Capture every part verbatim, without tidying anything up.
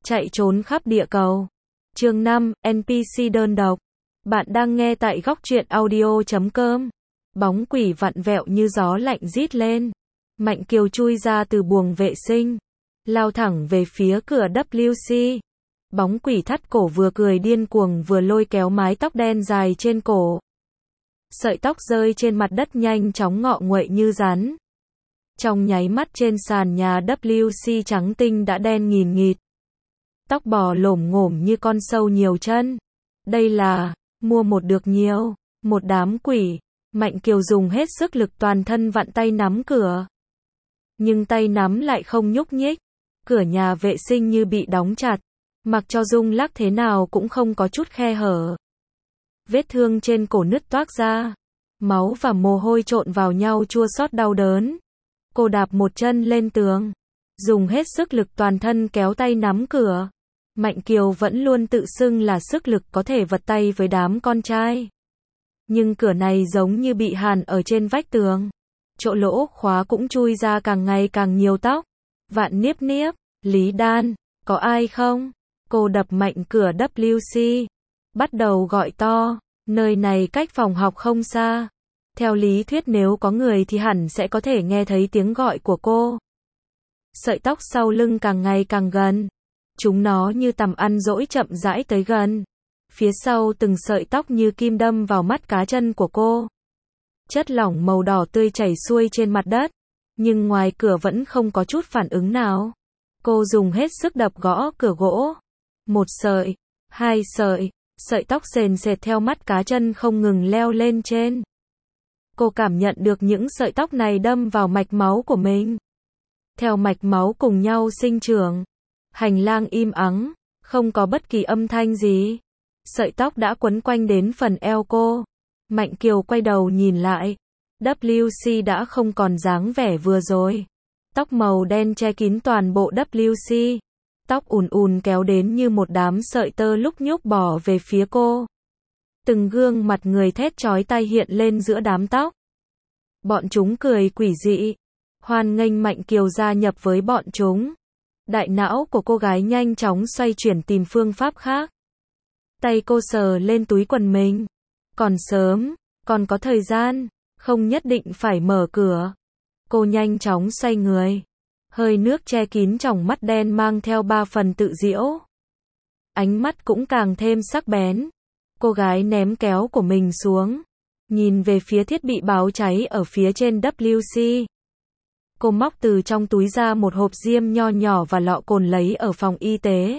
Chạy trốn khắp địa cầu. Chương năm, en pê xê đơn độc. Bạn đang nghe tại góc truyện audio chấm com. Bóng quỷ vặn vẹo như gió lạnh rít lên. Mạnh Kiều chui ra từ buồng vệ sinh, lao thẳng về phía cửa vê kép xê. Bóng quỷ thắt cổ vừa cười điên cuồng vừa lôi kéo mái tóc đen dài trên cổ. Sợi tóc rơi trên mặt đất nhanh chóng ngọ nguậy như rắn. Trong nháy mắt trên sàn nhà vê kép xê trắng tinh đã đen nghìn nghịt. Tóc bò lổm ngổm như con sâu nhiều chân. Đây là, mua một được nhiều, một đám quỷ. Mạnh Kiều dùng hết sức lực toàn thân vặn tay nắm cửa. Nhưng tay nắm lại không nhúc nhích. Cửa nhà vệ sinh như bị đóng chặt. Mặc cho rung lắc thế nào cũng không có chút khe hở. Vết thương trên cổ nứt toác ra. Máu và mồ hôi trộn vào nhau chua xót đau đớn. Cô đạp một chân lên tường. Dùng hết sức lực toàn thân kéo tay nắm cửa. Mạnh Kiều vẫn luôn tự xưng là sức lực có thể vật tay với đám con trai. Nhưng cửa này giống như bị hàn ở trên vách tường. Chỗ lỗ khóa cũng chui ra càng ngày càng nhiều tóc. Vạn niếp niếp, Lý Đan, có ai không? Cô đập mạnh cửa vê kép xê. Bắt đầu gọi to. Nơi này cách phòng học không xa. Theo lý thuyết nếu có người thì hẳn sẽ có thể nghe thấy tiếng gọi của cô. Sợi tóc sau lưng càng ngày càng gần. Chúng nó như tằm ăn dỗi chậm rãi tới gần. Phía sau từng sợi tóc như kim đâm vào mắt cá chân của cô. Chất lỏng màu đỏ tươi chảy xuôi trên mặt đất. Nhưng ngoài cửa vẫn không có chút phản ứng nào. Cô dùng hết sức đập gõ cửa gỗ. Một sợi, hai sợi, sợi tóc sền sệt theo mắt cá chân không ngừng leo lên trên. Cô cảm nhận được những sợi tóc này đâm vào mạch máu của mình. Theo mạch máu cùng nhau sinh trưởng. Hành lang im ắng, không có bất kỳ âm thanh gì. Sợi tóc đã quấn quanh đến phần eo cô. Mạnh Kiều quay đầu nhìn lại. vê kép xê đã không còn dáng vẻ vừa rồi. Tóc màu đen che kín toàn bộ vê kép xê. Tóc ùn ùn kéo đến như một đám sợi tơ lúc nhúc bò về phía cô. Từng gương mặt người thét chói tai hiện lên giữa đám tóc. Bọn chúng cười quỷ dị. Hoan nghênh Mạnh Kiều gia nhập với bọn chúng. Đại não của cô gái nhanh chóng xoay chuyển tìm phương pháp khác. Tay cô sờ lên túi quần mình. Còn sớm, còn có thời gian, không nhất định phải mở cửa. Cô nhanh chóng xoay người. Hơi nước che kín tròng mắt đen mang theo ba phần tự giễu. Ánh mắt cũng càng thêm sắc bén. Cô gái ném kéo của mình xuống. Nhìn về phía thiết bị báo cháy ở phía trên vê kép xê. Cô móc từ trong túi ra một hộp diêm nho nhỏ và lọ cồn lấy ở phòng y tế.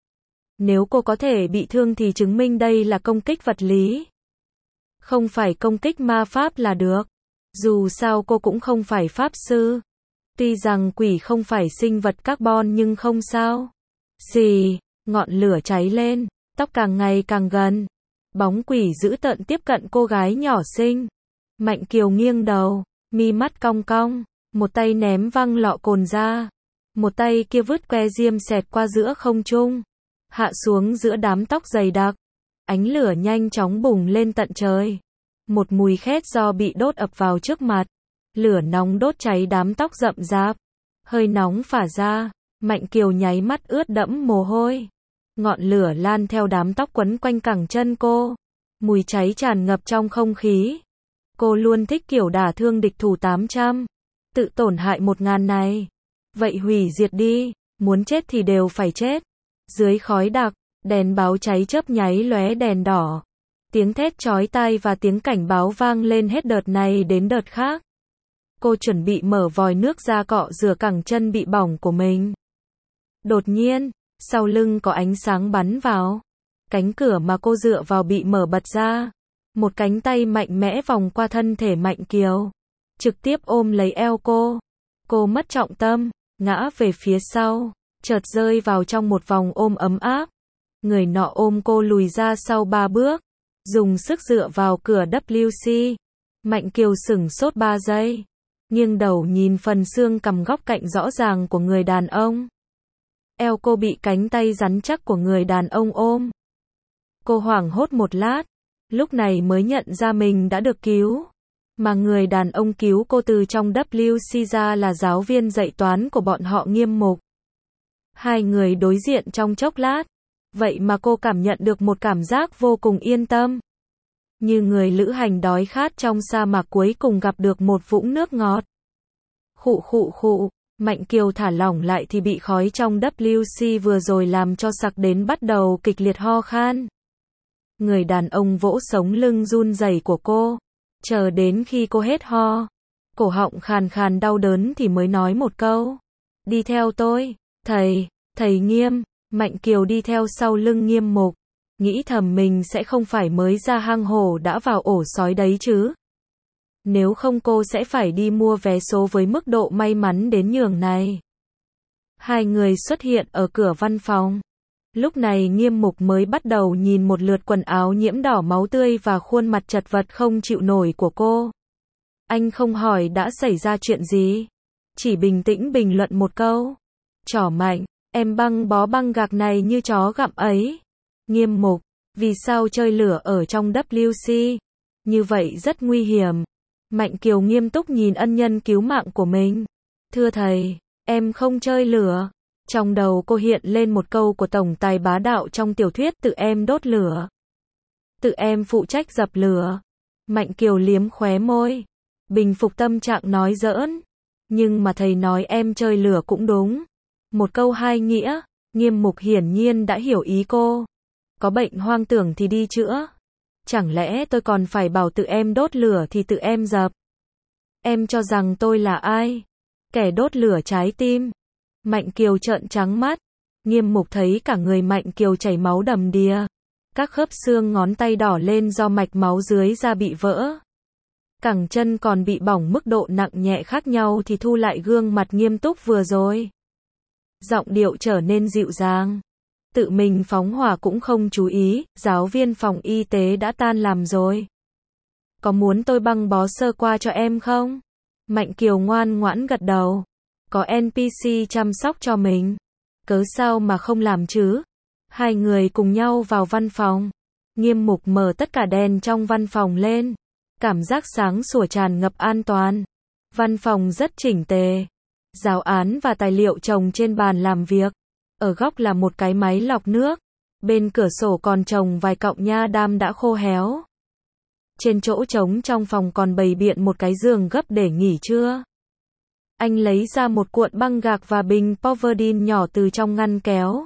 Nếu cô có thể bị thương thì chứng minh đây là công kích vật lý. Không phải công kích ma pháp là được. Dù sao cô cũng không phải pháp sư. Tuy rằng quỷ không phải sinh vật carbon nhưng không sao. Xì, ngọn lửa cháy lên, tóc càng ngày càng gần. Bóng quỷ dữ tợn tiếp cận cô gái nhỏ xinh. Mạnh Kiều nghiêng đầu, mi mắt cong cong. Một tay ném văng lọ cồn ra. Một tay kia vứt que diêm xẹt qua giữa không trung. Hạ xuống giữa đám tóc dày đặc. Ánh lửa nhanh chóng bùng lên tận trời. Một mùi khét do bị đốt ập vào trước mặt. Lửa nóng đốt cháy đám tóc rậm rạp. Hơi nóng phả ra. Mạnh Kiều nháy mắt ướt đẫm mồ hôi. Ngọn lửa lan theo đám tóc quấn quanh cẳng chân cô. Mùi cháy tràn ngập trong không khí. Cô luôn thích kiểu đả thương địch thủ tám trăm. Tự tổn hại một ngàn này. Vậy hủy diệt đi. Muốn chết thì đều phải chết. Dưới khói đặc, đèn báo cháy chớp nháy lóe đèn đỏ. Tiếng thét chói tai và tiếng cảnh báo vang lên hết đợt này đến đợt khác. Cô chuẩn bị mở vòi nước ra cọ rửa cẳng chân bị bỏng của mình. Đột nhiên, sau lưng có ánh sáng bắn vào. Cánh cửa mà cô dựa vào bị mở bật ra. Một cánh tay mạnh mẽ vòng qua thân thể Mạnh Kiều. Trực tiếp ôm lấy eo cô. Cô mất trọng tâm, ngã về phía sau. Chợt rơi vào trong một vòng ôm ấm áp. Người nọ ôm cô lùi ra sau ba bước. Dùng sức dựa vào cửa vê kép xê. Mạnh Kiều sửng sốt ba giây. Nghiêng đầu nhìn phần xương cằm góc cạnh rõ ràng của người đàn ông. Eo cô bị cánh tay rắn chắc của người đàn ông ôm. Cô hoảng hốt một lát. Lúc này mới nhận ra mình đã được cứu. Mà người đàn ông cứu cô từ trong vê kép xê ra là giáo viên dạy toán của bọn họ Nghiêm Mục. Hai người đối diện trong chốc lát. Vậy mà cô cảm nhận được một cảm giác vô cùng yên tâm. Như người lữ hành đói khát trong sa mạc cuối cùng gặp được một vũng nước ngọt. Khụ khụ khụ, Mạnh Kiều thả lỏng lại thì bị khói trong W C vừa rồi làm cho sặc đến bắt đầu kịch liệt ho khan. Người đàn ông vỗ sống lưng run rẩy của cô. Chờ đến khi cô hết ho, cổ họng khàn khàn đau đớn thì mới nói một câu. Đi theo tôi, thầy, thầy Nghiêm. Mạnh Kiều đi theo sau lưng Nghiêm Mục. Nghĩ thầm mình sẽ không phải mới ra hang hổ đã vào ổ sói đấy chứ. Nếu không cô sẽ phải đi mua vé số với mức độ may mắn đến nhường này. Hai người xuất hiện ở cửa văn phòng. Lúc này Nghiêm Mục mới bắt đầu nhìn một lượt quần áo nhiễm đỏ máu tươi và khuôn mặt chật vật không chịu nổi của cô. Anh không hỏi đã xảy ra chuyện gì. Chỉ bình tĩnh bình luận một câu. Trỏ Mạnh, em băng bó băng gạc này như chó gặm ấy. Nghiêm Mục, vì sao chơi lửa ở trong W C? Như vậy rất nguy hiểm. Mạnh Kiều nghiêm túc nhìn ân nhân cứu mạng của mình. Thưa thầy, em không chơi lửa. Trong đầu cô hiện lên một câu của tổng tài bá đạo trong tiểu thuyết tự em đốt lửa. Tự em phụ trách dập lửa. Mạnh Kiều liếm khóe môi. Bình phục tâm trạng nói giỡn. Nhưng mà thầy nói em chơi lửa cũng đúng. Một câu hai nghĩa. Nghiêm Mục hiển nhiên đã hiểu ý cô. Có bệnh hoang tưởng thì đi chữa. Chẳng lẽ tôi còn phải bảo tự em đốt lửa thì tự em dập? Em cho rằng tôi là ai? Kẻ đốt lửa trái tim. Mạnh Kiều trợn trắng mắt. Nghiêm Mục thấy cả người Mạnh Kiều chảy máu đầm đìa. Các khớp xương ngón tay đỏ lên do mạch máu dưới da bị vỡ. Cẳng chân còn bị bỏng mức độ nặng nhẹ khác nhau thì thu lại gương mặt nghiêm túc vừa rồi. Giọng điệu trở nên dịu dàng. Tự mình phóng hỏa cũng không chú ý, giáo viên phòng y tế đã tan làm rồi. Có muốn tôi băng bó sơ qua cho em không? Mạnh Kiều ngoan ngoãn gật đầu. Có en pê xê chăm sóc cho mình. Cớ sao mà không làm chứ? Hai người cùng nhau vào văn phòng. Nghiêm Mục mở tất cả đèn trong văn phòng lên. Cảm giác sáng sủa tràn ngập an toàn. Văn phòng rất chỉnh tề. Giáo án và tài liệu chồng trên bàn làm việc. Ở góc là một cái máy lọc nước. Bên cửa sổ còn trồng vài cọng nha đam đã khô héo. Trên chỗ trống trong phòng còn bày biện một cái giường gấp để nghỉ trưa. Anh lấy ra một cuộn băng gạc và bình Poverdin nhỏ từ trong ngăn kéo.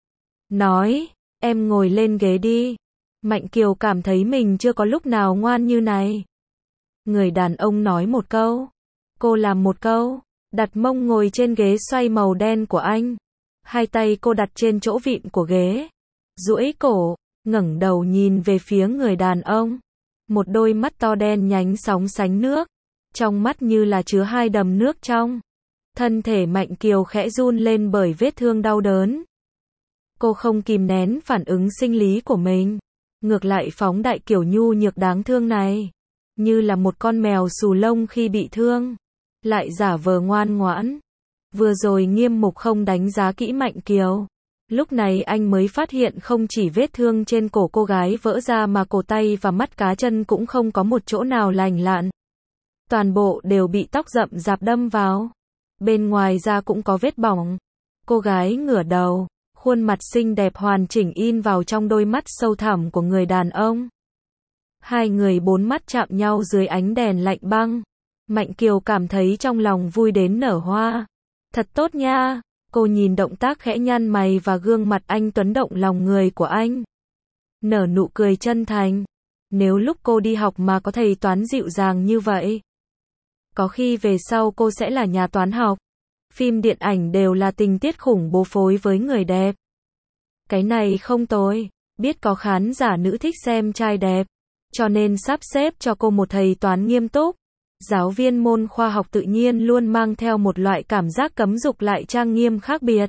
Nói, em ngồi lên ghế đi. Mạnh Kiều cảm thấy mình chưa có lúc nào ngoan như này. Người đàn ông nói một câu. Cô làm một câu. Đặt mông ngồi trên ghế xoay màu đen của anh. Hai tay cô đặt trên chỗ vịn của ghế. Duỗi cổ, ngẩng đầu nhìn về phía người đàn ông. Một đôi mắt to đen nhánh sóng sánh nước. Trong mắt như là chứa hai đầm nước trong. Thân thể Mạnh Kiều khẽ run lên bởi vết thương đau đớn. Cô không kìm nén phản ứng sinh lý của mình. Ngược lại phóng đại kiểu nhu nhược đáng thương này. Như là một con mèo xù lông khi bị thương. Lại giả vờ ngoan ngoãn. Vừa rồi Nghiêm Mục không đánh giá kỹ Mạnh Kiều. Lúc này anh mới phát hiện không chỉ vết thương trên cổ cô gái vỡ ra mà cổ tay và mắt cá chân cũng không có một chỗ nào lành lặn. Toàn bộ đều bị tóc rậm rạp đâm vào. Bên ngoài da cũng có vết bỏng. Cô gái ngửa đầu. Khuôn mặt xinh đẹp hoàn chỉnh in vào trong đôi mắt sâu thẳm của người đàn ông. Hai người bốn mắt chạm nhau dưới ánh đèn lạnh băng. Mạnh Kiều cảm thấy trong lòng vui đến nở hoa. Thật tốt nha. Cô nhìn động tác khẽ nhăn mày và gương mặt anh tuấn động lòng người của anh. Nở nụ cười chân thành. Nếu lúc cô đi học mà có thầy toán dịu dàng như vậy. Có khi về sau cô sẽ là nhà toán học. Phim điện ảnh đều là tình tiết khủng bố phối với người đẹp. Cái này không tồi. Biết có khán giả nữ thích xem trai đẹp. Cho nên sắp xếp cho cô một thầy toán nghiêm túc. Giáo viên môn khoa học tự nhiên luôn mang theo một loại cảm giác cấm dục lại trang nghiêm khác biệt.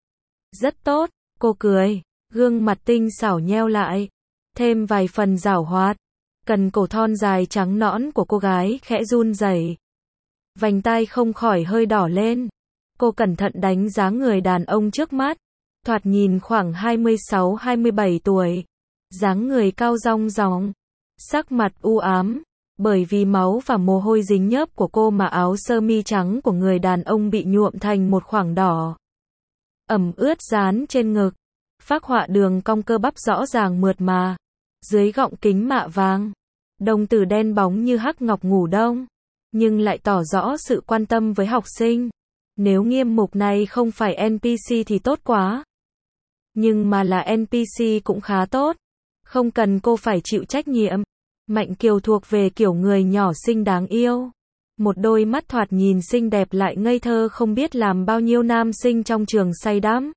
Rất tốt, cô cười, gương mặt tinh xảo nheo lại, thêm vài phần giảo hoạt. Cần cổ thon dài trắng nõn của cô gái khẽ run rẩy. Vành tai không khỏi hơi đỏ lên. Cô cẩn thận đánh giá người đàn ông trước mắt, thoạt nhìn khoảng hai mươi sáu hai mươi bảy tuổi, dáng người cao rong ròng, sắc mặt u ám. Bởi vì máu và mồ hôi dính nhớp của cô mà áo sơ mi trắng của người đàn ông bị nhuộm thành một khoảng đỏ. ẩm ướt dán trên ngực. Phác họa đường cong cơ bắp rõ ràng mượt mà. Dưới gọng kính mạ vàng, đồng tử đen bóng như hắc ngọc ngủ đông, nhưng lại tỏ rõ sự quan tâm với học sinh. Nếu Nghiêm Mục này không phải en pê xê thì tốt quá. Nhưng mà là en pê xê cũng khá tốt. Không cần cô phải chịu trách nhiệm. Mạnh Kiều thuộc về kiểu người nhỏ xinh đáng yêu. Một đôi mắt thoạt nhìn xinh đẹp lại ngây thơ không biết làm bao nhiêu nam sinh trong trường say đắm.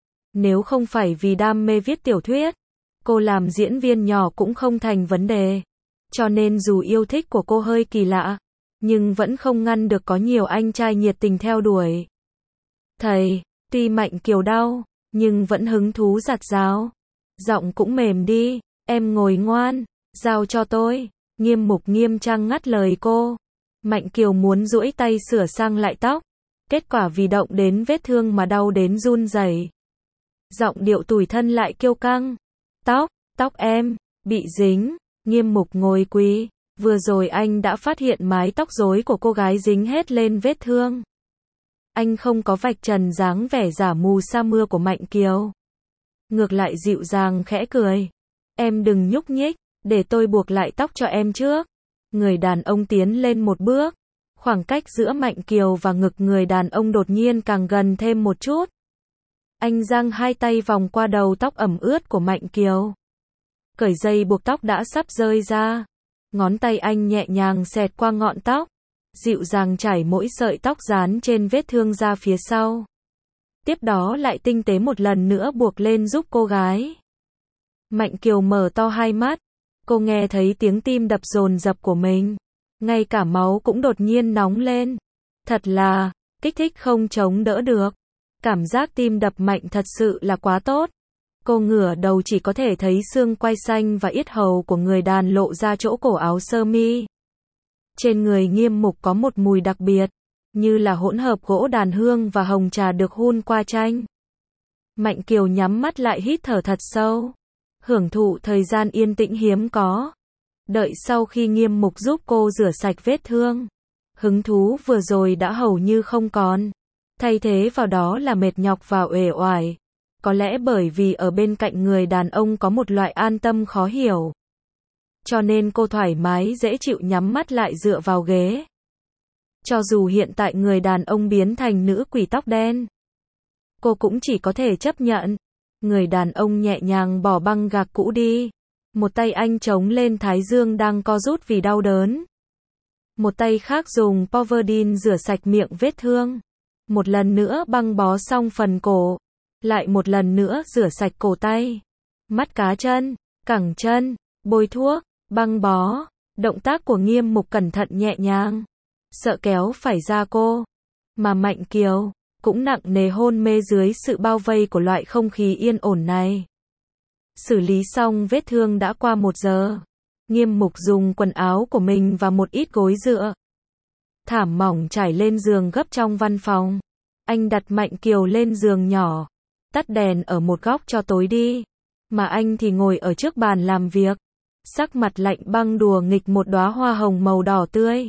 Nếu không phải vì đam mê viết tiểu thuyết, cô làm diễn viên nhỏ cũng không thành vấn đề. Cho nên dù yêu thích của cô hơi kỳ lạ, nhưng vẫn không ngăn được có nhiều anh trai nhiệt tình theo đuổi. Thầy, tuy Mạnh Kiều đau, nhưng vẫn hứng thú giặt rào. Giọng cũng mềm đi, em ngồi ngoan, giao cho tôi. Nghiêm Mục nghiêm trang ngắt lời cô. Mạnh Kiều muốn duỗi tay sửa sang lại tóc. Kết quả vì động đến vết thương mà đau đến run rẩy. Giọng điệu tủi thân lại kiêu căng. Tóc, tóc em, bị dính. Nghiêm Mục ngồi quỳ. Vừa rồi anh đã phát hiện mái tóc rối của cô gái dính hết lên vết thương. Anh không có vạch trần dáng vẻ giả mù sa mưa của Mạnh Kiều. Ngược lại dịu dàng khẽ cười. Em đừng nhúc nhích, để tôi buộc lại tóc cho em trước. Người đàn ông tiến lên một bước. Khoảng cách giữa Mạnh Kiều và ngực người đàn ông đột nhiên càng gần thêm một chút. Anh giang hai tay vòng qua đầu tóc ẩm ướt của Mạnh Kiều. Cởi dây buộc tóc đã sắp rơi ra. Ngón tay anh nhẹ nhàng xẹt qua ngọn tóc. Dịu dàng chảy mỗi sợi tóc dán trên vết thương ra phía sau. Tiếp đó lại tinh tế một lần nữa buộc lên giúp cô gái. Mạnh Kiều mở to hai mắt. Cô nghe thấy tiếng tim đập dồn dập của mình. Ngay cả máu cũng đột nhiên nóng lên. Thật là, kích thích không chống đỡ được. Cảm giác tim đập mạnh thật sự là quá tốt. Cô ngửa đầu chỉ có thể thấy xương quai xanh và yết hầu của người đàn lộ ra chỗ cổ áo sơ mi. Trên người Nghiêm Mục có một mùi đặc biệt, như là hỗn hợp gỗ đàn hương và hồng trà được hun qua chanh. Mạnh Kiều nhắm mắt lại hít thở thật sâu, hưởng thụ thời gian yên tĩnh hiếm có. Đợi sau khi Nghiêm Mục giúp cô rửa sạch vết thương, hứng thú vừa rồi đã hầu như không còn. Thay thế vào đó là mệt nhọc và uể oải. Có lẽ bởi vì ở bên cạnh người đàn ông có một loại an tâm khó hiểu. Cho nên cô thoải mái dễ chịu nhắm mắt lại dựa vào ghế. Cho dù hiện tại người đàn ông biến thành nữ quỷ tóc đen, cô cũng chỉ có thể chấp nhận. Người đàn ông nhẹ nhàng bỏ băng gạc cũ đi. Một tay anh chống lên thái dương đang co rút vì đau đớn. Một tay khác dùng Povidone rửa sạch miệng vết thương. Một lần nữa băng bó xong phần cổ. Lại một lần nữa rửa sạch cổ tay, mắt cá chân, cẳng chân, bôi thuốc, băng bó. Động tác của Nghiêm Mục cẩn thận nhẹ nhàng, sợ kéo phải da cô. Mà Mạnh Kiều cũng nặng nề hôn mê dưới sự bao vây của loại không khí yên ổn này. Xử lý xong vết thương đã qua một giờ. Nghiêm Mục dùng quần áo của mình và một ít gối dựa, thảm mỏng trải lên giường gấp trong văn phòng. Anh đặt Mạnh Kiều lên giường nhỏ, tắt đèn ở một góc cho tối đi. Mà anh thì ngồi ở trước bàn làm việc, sắc mặt lạnh băng đùa nghịch một đóa hoa hồng màu đỏ tươi.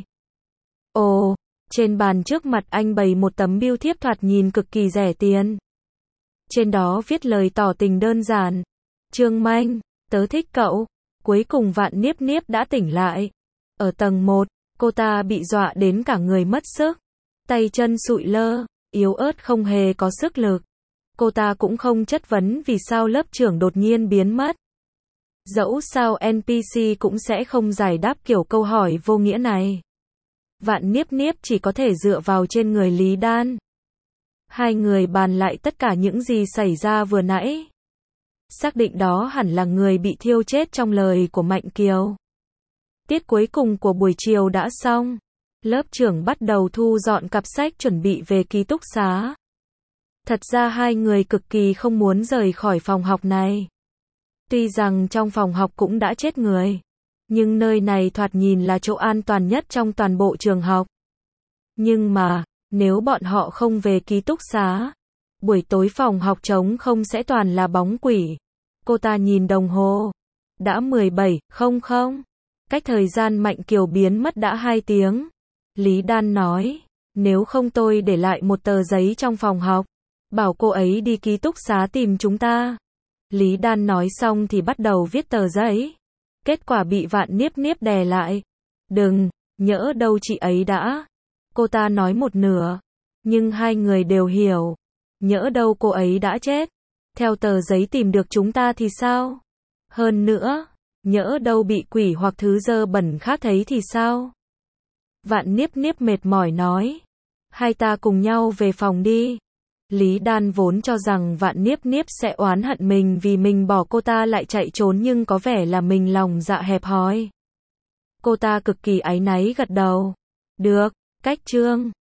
Ồ, trên bàn trước mặt anh bày một tấm bưu thiếp thoạt nhìn cực kỳ rẻ tiền. Trên đó viết lời tỏ tình đơn giản. Trương Manh, tớ thích cậu. Cuối cùng Vạn Niếp Niếp đã tỉnh lại. Ở tầng một, cô ta bị dọa đến cả người mất sức. Tay chân sụi lơ, yếu ớt không hề có sức lực. Cô ta cũng không chất vấn vì sao lớp trưởng đột nhiên biến mất. Dẫu sao en pê xê cũng sẽ không giải đáp kiểu câu hỏi vô nghĩa này. Vạn Niếp Niếp chỉ có thể dựa vào trên người Lý Đan. Hai người bàn lại tất cả những gì xảy ra vừa nãy. Xác định đó hẳn là người bị thiêu chết trong lời của Mạnh Kiều. Tiết cuối cùng của buổi chiều đã xong. Lớp trưởng bắt đầu thu dọn cặp sách chuẩn bị về ký túc xá. Thật ra hai người cực kỳ không muốn rời khỏi phòng học này. Tuy rằng trong phòng học cũng đã chết người, nhưng nơi này thoạt nhìn là chỗ an toàn nhất trong toàn bộ trường học. Nhưng mà, nếu bọn họ không về ký túc xá, buổi tối phòng học trống không sẽ toàn là bóng quỷ. Cô ta nhìn đồng hồ. Đã mười bảy không không. Cách thời gian Mạnh Kiều biến mất đã hai tiếng. Lý Đan nói, nếu không tôi để lại một tờ giấy trong phòng học. bảo cô ấy đi ký túc xá tìm chúng ta. Lý Đan nói xong thì bắt đầu viết tờ giấy. Kết quả bị Vạn Niếp Niếp đè lại. Đừng, nhỡ đâu chị ấy đã. Cô ta nói một nửa. Nhưng hai người đều hiểu. Nhỡ đâu cô ấy đã chết. Theo tờ giấy tìm được chúng ta thì sao? Hơn nữa, nhỡ đâu bị quỷ hoặc thứ dơ bẩn khác thấy thì sao? Vạn Niếp Niếp mệt mỏi nói. Hai ta cùng nhau về phòng đi. Lý Đan vốn cho rằng Vạn Niếp Niếp sẽ oán hận mình vì mình bỏ cô ta lại chạy trốn, nhưng có vẻ là mình lòng dạ hẹp hòi. Cô ta cực kỳ áy náy gật đầu. Được, cách chương.